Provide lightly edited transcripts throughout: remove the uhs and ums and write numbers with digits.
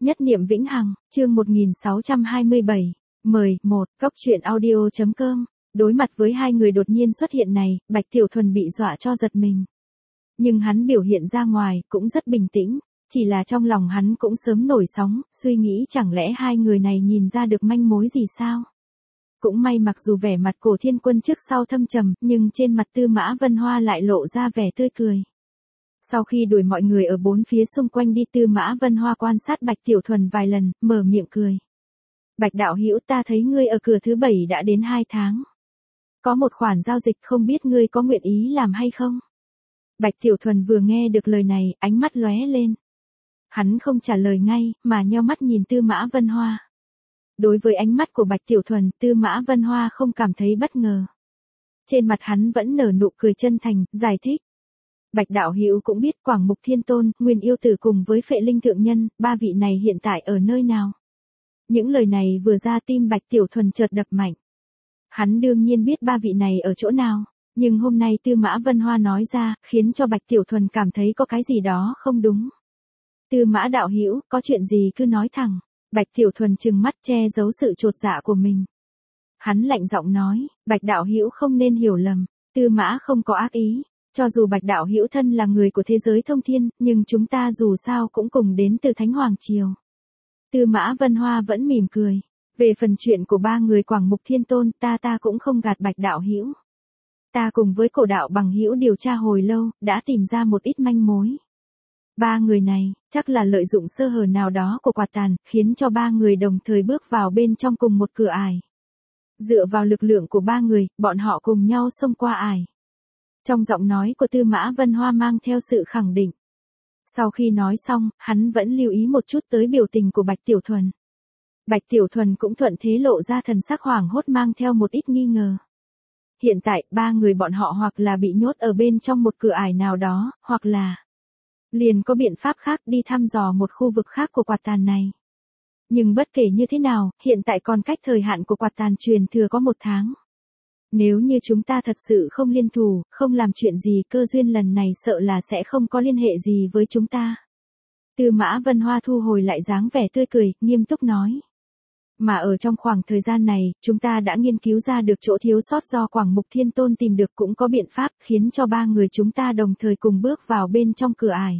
Nhất niệm vĩnh hằng, chương 1627. Mời, Cóc truyện audio.com. Đối mặt với hai người đột nhiên xuất hiện này, Bạch Tiểu Thuần bị dọa cho giật mình. Nhưng hắn biểu hiện ra ngoài cũng rất bình tĩnh, chỉ là trong lòng hắn cũng sớm nổi sóng, suy nghĩ chẳng lẽ hai người này nhìn ra được manh mối gì sao? Cũng may mặc dù vẻ mặt Cổ Thiên Quân trước sau thâm trầm, nhưng trên mặt Tư Mã Vân Hoa lại lộ ra vẻ tươi cười. Sau khi đuổi mọi người ở bốn phía xung quanh đi, Tư Mã Vân Hoa quan sát Bạch Tiểu Thuần vài lần, mở miệng cười. Bạch đạo hữu, ta thấy ngươi ở cửa thứ 7 đã đến 2 tháng. Có một khoản giao dịch không biết ngươi có nguyện ý làm hay không? Bạch Tiểu Thuần vừa nghe được lời này, ánh mắt lóe lên. Hắn không trả lời ngay, mà nheo mắt nhìn Tư Mã Vân Hoa. Đối với ánh mắt của Bạch Tiểu Thuần, Tư Mã Vân Hoa không cảm thấy bất ngờ. Trên mặt hắn vẫn nở nụ cười chân thành, giải thích. Bạch đạo hữu cũng biết Quảng Mục Thiên Tôn, Nguyên Yêu Tử cùng với Phệ Linh Thượng Nhân, ba vị này hiện tại ở nơi nào? Những lời này vừa ra, tim Bạch Tiểu Thuần chợt đập mạnh. Hắn đương nhiên biết ba vị này ở chỗ nào, nhưng hôm nay Tư Mã Vân Hoa nói ra, khiến cho Bạch Tiểu Thuần cảm thấy có cái gì đó không đúng. Tư Mã đạo hữu, có chuyện gì cứ nói thẳng. Bạch Tiểu Thuần trừng mắt che giấu sự chột dạ của mình. Hắn lạnh giọng nói, Bạch đạo hữu không nên hiểu lầm, Tư Mã không có ác ý. Cho dù Bạch đạo hữu thân là người của thế giới thông thiên, nhưng chúng ta dù sao cũng cùng đến từ Thánh Hoàng Triều. Tư Mã Vân Hoa vẫn mỉm cười. Về phần chuyện của ba người Quảng Mục Thiên Tôn, ta cũng không gạt Bạch đạo hữu. Ta cùng với Cổ đạo bằng hữu điều tra hồi lâu, đã tìm ra một ít manh mối. Ba người này, chắc là lợi dụng sơ hở nào đó của quạt tàn, khiến cho ba người đồng thời bước vào bên trong cùng một cửa ải. Dựa vào lực lượng của ba người, bọn họ cùng nhau xông qua ải. Trong giọng nói của Tư Mã Vân Hoa mang theo sự khẳng định. Sau khi nói xong, hắn vẫn lưu ý một chút tới biểu tình của Bạch Tiểu Thuần. Bạch Tiểu Thuần cũng thuận thế lộ ra thần sắc hoảng hốt mang theo một ít nghi ngờ. Hiện tại, ba người bọn họ hoặc là bị nhốt ở bên trong một cửa ải nào đó, hoặc là liền có biện pháp khác đi thăm dò một khu vực khác của quạt tàn này. Nhưng bất kể như thế nào, hiện tại còn cách thời hạn của quạt tàn truyền thừa có 1 tháng. Nếu như chúng ta thật sự không liên thủ, không làm chuyện gì, cơ duyên lần này sợ là sẽ không có liên hệ gì với chúng ta. Tư Mã Vân Hoa thu hồi lại dáng vẻ tươi cười, nghiêm túc nói. Mà ở trong khoảng thời gian này, chúng ta đã nghiên cứu ra được chỗ thiếu sót do Quảng Mục Thiên Tôn tìm được, cũng có biện pháp khiến cho ba người chúng ta đồng thời cùng bước vào bên trong cửa ải.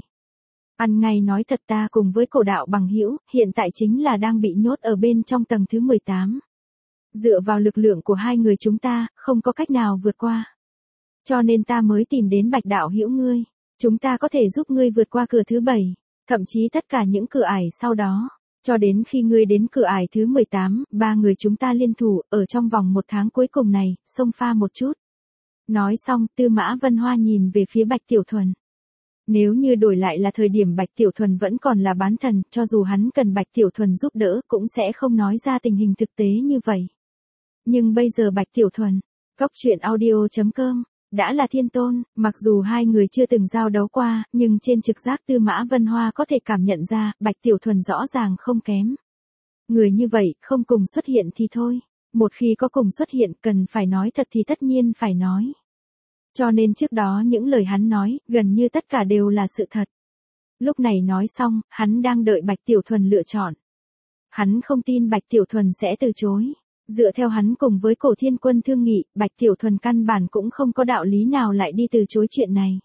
Ăn ngay nói thật, ta cùng với Cổ đạo bằng hữu, hiện tại chính là đang bị nhốt ở bên trong tầng thứ 18. Dựa vào lực lượng của hai người chúng ta, không có cách nào vượt qua. Cho nên ta mới tìm đến Bạch đạo hữu ngươi. Chúng ta có thể giúp ngươi vượt qua cửa thứ 7, thậm chí tất cả những cửa ải sau đó. Cho đến khi ngươi đến cửa ải thứ 18, ba người chúng ta liên thủ, ở trong vòng 1 tháng cuối cùng này, xông pha một chút. Nói xong, Tư Mã Vân Hoa nhìn về phía Bạch Tiểu Thuần. Nếu như đổi lại là thời điểm Bạch Tiểu Thuần vẫn còn là bán thần, cho dù hắn cần Bạch Tiểu Thuần giúp đỡ, cũng sẽ không nói ra tình hình thực tế như vậy. Nhưng bây giờ Bạch Tiểu Thuần, Cóc truyện audio.com, đã là thiên tôn, mặc dù hai người chưa từng giao đấu qua, nhưng trên trực giác Tư Mã Vân Hoa có thể cảm nhận ra, Bạch Tiểu Thuần rõ ràng không kém. Người như vậy, không cùng xuất hiện thì thôi. Một khi có cùng xuất hiện, cần phải nói thật thì tất nhiên phải nói. Cho nên trước đó những lời hắn nói, gần như tất cả đều là sự thật. Lúc này nói xong, hắn đang đợi Bạch Tiểu Thuần lựa chọn. Hắn không tin Bạch Tiểu Thuần sẽ từ chối. Dựa theo hắn cùng với Cổ Thiên Quân thương nghị, Bạch Tiểu Thuần căn bản cũng không có đạo lý nào lại đi từ chối chuyện này.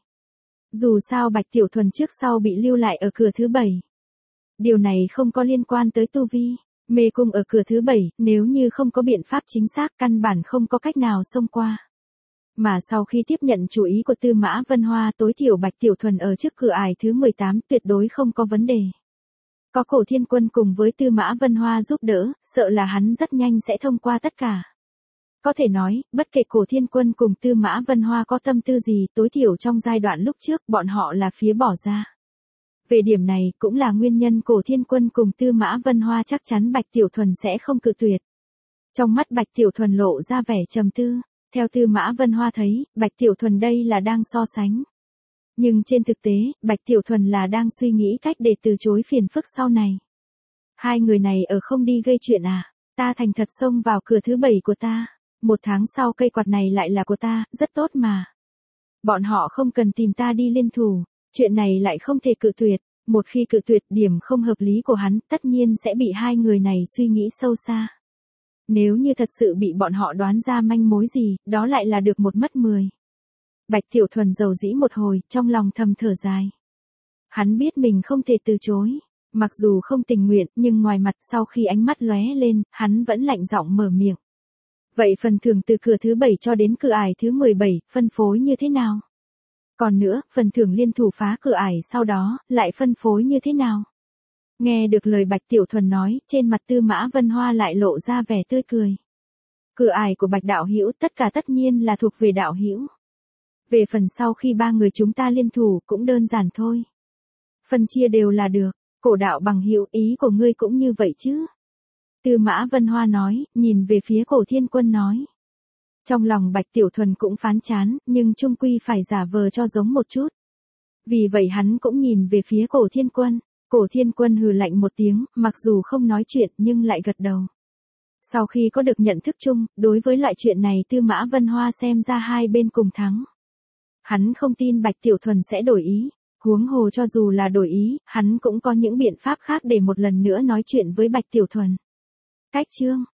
Dù sao Bạch Tiểu Thuần trước sau bị lưu lại ở cửa thứ 7. Điều này không có liên quan tới tu vi. Mê cung ở cửa thứ 7, nếu như không có biện pháp chính xác, căn bản không có cách nào xông qua. Mà sau khi tiếp nhận chú ý của Tư Mã Vân Hoa, tối thiểu Bạch Tiểu Thuần ở trước cửa ải thứ 18 tuyệt đối không có vấn đề. Có Cổ Thiên Quân cùng với Tư Mã Vân Hoa giúp đỡ, sợ là hắn rất nhanh sẽ thông qua tất cả. Có thể nói, bất kể Cổ Thiên Quân cùng Tư Mã Vân Hoa có tâm tư gì, tối thiểu trong giai đoạn lúc trước, bọn họ là phía bỏ ra. Về điểm này, cũng là nguyên nhân Cổ Thiên Quân cùng Tư Mã Vân Hoa chắc chắn Bạch Tiểu Thuần sẽ không cự tuyệt. Trong mắt Bạch Tiểu Thuần lộ ra vẻ trầm tư, theo Tư Mã Vân Hoa thấy, Bạch Tiểu Thuần đây là đang so sánh. Nhưng trên thực tế, Bạch Tiểu Thuần là đang suy nghĩ cách để từ chối phiền phức sau này. Hai người này ở không đi gây chuyện à, ta thành thật xông vào cửa thứ 7 của ta. 1 tháng sau cây quạt này lại là của ta, rất tốt mà. Bọn họ không cần tìm ta đi liên thủ, chuyện này lại không thể cự tuyệt. Một khi cự tuyệt điểm không hợp lý của hắn, tất nhiên sẽ bị hai người này suy nghĩ sâu xa. Nếu như thật sự bị bọn họ đoán ra manh mối gì, đó lại là được một mất 10. Bạch Tiểu Thuần rầu rĩ một hồi, trong lòng thầm thở dài. Hắn biết mình không thể từ chối. Mặc dù không tình nguyện, nhưng ngoài mặt sau khi ánh mắt lóe lên, hắn vẫn lạnh giọng mở miệng. Vậy phần thưởng từ cửa thứ 7 cho đến cửa ải thứ 17, phân phối như thế nào? Còn nữa, phần thưởng liên thủ phá cửa ải sau đó, lại phân phối như thế nào? Nghe được lời Bạch Tiểu Thuần nói, trên mặt Tư Mã Vân Hoa lại lộ ra vẻ tươi cười. Cửa ải của Bạch đạo hữu tất cả tất nhiên là thuộc về đạo hữu. Về phần sau khi ba người chúng ta liên thủ cũng đơn giản thôi. Phần chia đều là được. Cổ đạo bằng hữu, ý của ngươi cũng như vậy chứ? Tư Mã Vân Hoa nói, nhìn về phía Cổ Thiên Quân nói. Trong lòng Bạch Tiểu Thuần cũng phán chán, nhưng chung quy phải giả vờ cho giống một chút. Vì vậy hắn cũng nhìn về phía Cổ Thiên Quân. Cổ Thiên Quân hừ lạnh một tiếng, mặc dù không nói chuyện nhưng lại gật đầu. Sau khi có được nhận thức chung, đối với loại chuyện này Tư Mã Vân Hoa xem ra hai bên cùng thắng. Hắn không tin Bạch Tiểu Thuần sẽ đổi ý. Huống hồ cho dù là đổi ý, hắn cũng có những biện pháp khác để một lần nữa nói chuyện với Bạch Tiểu Thuần. Cách chương